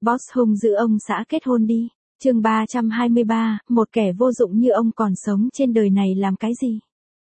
Boss hung dữ ông xã kết hôn đi. Chương 323, một kẻ vô dụng như ông còn sống trên đời này làm cái gì?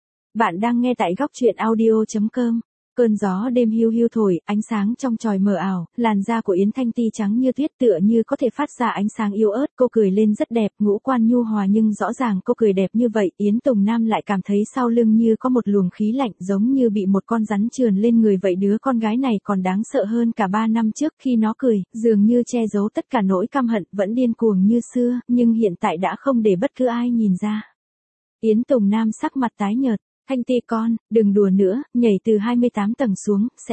Bạn đang nghe tại góc truyện audio.com. Cơn gió đêm hiu hiu thổi, ánh sáng trong tròi mờ ảo, làn da của Yến Thanh Ti trắng như tuyết tựa như có thể phát ra ánh sáng yếu ớt, cô cười lên rất đẹp, ngũ quan nhu hòa nhưng rõ ràng cô cười đẹp như vậy, Yến Tùng Nam lại cảm thấy sau lưng như có một luồng khí lạnh giống như bị một con rắn trườn lên người vậy, đứa con gái này còn đáng sợ hơn cả 3 năm trước khi nó cười, dường như che giấu tất cả nỗi căm hận, vẫn điên cuồng như xưa, nhưng hiện tại đã không để bất cứ ai nhìn ra. Yến Tùng Nam sắc mặt tái nhợt. Thanh Ti con, đừng đùa nữa, nhảy từ 28 tầng xuống, sẽ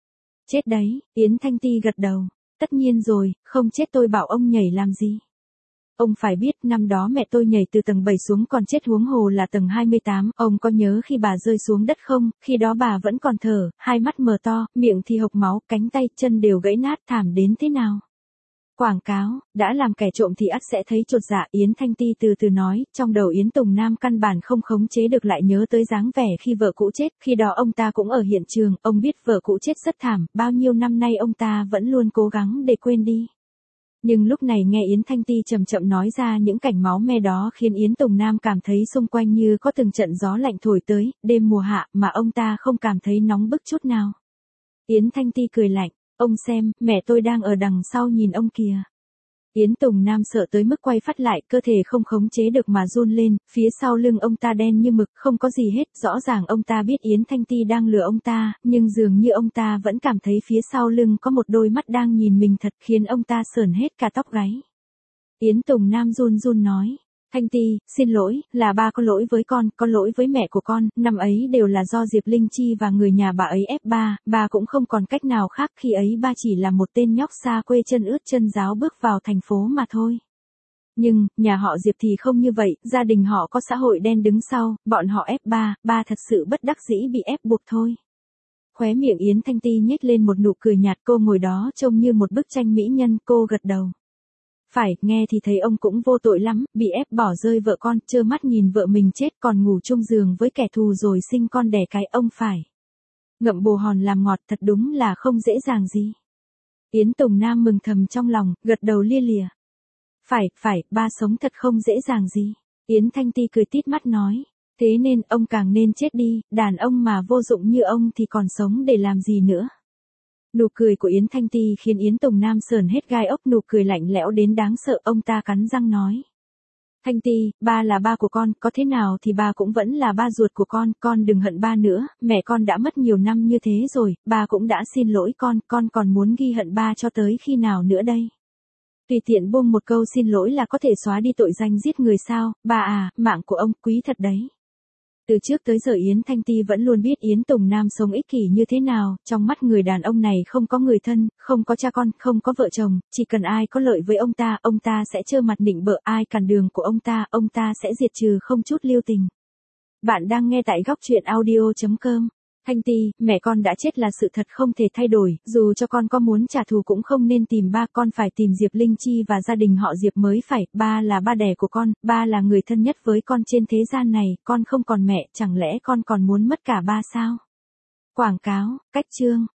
chết đấy. Yến Thanh Ti gật đầu. Tất nhiên rồi, không chết tôi bảo ông nhảy làm gì. Ông phải biết năm đó mẹ tôi nhảy từ tầng 7 xuống còn chết, huống hồ là tầng 28, ông có nhớ khi bà rơi xuống đất không, khi đó bà vẫn còn thở, hai mắt mờ to, miệng thì hộc máu, cánh tay, chân đều gãy nát, thảm đến thế nào. Quảng cáo, đã làm kẻ trộm thì ắt sẽ thấy chột dạ, Yến Thanh Ti từ từ nói, trong đầu Yến Tùng Nam căn bản không khống chế được lại nhớ tới dáng vẻ khi vợ cũ chết, khi đó ông ta cũng ở hiện trường, ông biết vợ cũ chết rất thảm, bao nhiêu năm nay ông ta vẫn luôn cố gắng để quên đi. Nhưng lúc này nghe Yến Thanh Ti chậm chậm nói ra những cảnh máu me đó khiến Yến Tùng Nam cảm thấy xung quanh như có từng trận gió lạnh thổi tới, đêm mùa hạ mà ông ta không cảm thấy nóng bức chút nào. Yến Thanh Ti cười lạnh. Ông xem, mẹ tôi đang ở đằng sau nhìn ông kìa. Yến Tùng Nam sợ tới mức quay phát lại, cơ thể không khống chế được mà run lên, phía sau lưng ông ta đen như mực, không có gì hết, rõ ràng ông ta biết Yến Thanh Ti đang lừa ông ta, nhưng dường như ông ta vẫn cảm thấy phía sau lưng có một đôi mắt đang nhìn mình thật, khiến ông ta sởn hết cả tóc gáy. Yến Tùng Nam run run nói. Thanh Ti, xin lỗi, là ba có lỗi với con, có lỗi với mẹ của con, năm ấy đều là do Diệp Linh Chi và người nhà bà ấy ép ba cũng không còn cách nào khác, khi ấy ba chỉ là một tên nhóc xa quê chân ướt chân ráo bước vào thành phố mà thôi. Nhưng, nhà họ Diệp thì không như vậy, gia đình họ có xã hội đen đứng sau, bọn họ ép ba thật sự bất đắc dĩ bị ép buộc thôi. Khóe miệng Yến Thanh Ti nhếch lên một nụ cười nhạt, cô ngồi đó trông như một bức tranh mỹ nhân, cô gật đầu. Phải, nghe thì thấy ông cũng vô tội lắm, bị ép bỏ rơi vợ con, trơ mắt nhìn vợ mình chết còn ngủ chung giường với kẻ thù rồi sinh con đẻ cái, ông phải ngậm bồ hòn làm ngọt, thật đúng là không dễ dàng gì. Yến Tùng Nam mừng thầm trong lòng, gật đầu lia lịa. Phải, ba sống thật không dễ dàng gì. Yến Thanh Ti cười tít mắt nói, thế nên ông càng nên chết đi, đàn ông mà vô dụng như ông thì còn sống để làm gì nữa. Nụ cười của Yến Thanh Ti khiến Yến Tùng Nam sởn hết gai ốc, nụ cười lạnh lẽo đến đáng sợ, ông ta cắn răng nói. Thanh Ti, ba là ba của con, có thế nào thì ba cũng vẫn là ba ruột của con đừng hận ba nữa, mẹ con đã mất nhiều năm như thế rồi, ba cũng đã xin lỗi con còn muốn ghi hận ba cho tới khi nào nữa đây? Tùy tiện buông một câu xin lỗi là có thể xóa đi tội danh giết người sao, ba à, mạng của ông quý thật đấy. Từ trước tới giờ Yến Thanh Ti vẫn luôn biết Yến Tùng Nam sống ích kỷ như thế nào, trong mắt người đàn ông này không có người thân, không có cha con, không có vợ chồng, chỉ cần ai có lợi với ông ta sẽ trơ mặt nịnh bợ, ai cản đường của ông ta sẽ diệt trừ không chút lưu tình. Bạn đang nghe tại góc truyện audio.com. Thanh Ti, mẹ con đã chết là sự thật không thể thay đổi, dù cho con có muốn trả thù cũng không nên tìm ba, con phải tìm Diệp Linh Chi và gia đình họ Diệp mới phải, ba là ba đẻ của con, ba là người thân nhất với con trên thế gian này, con không còn mẹ, chẳng lẽ con còn muốn mất cả ba sao? Quảng cáo, cách chương.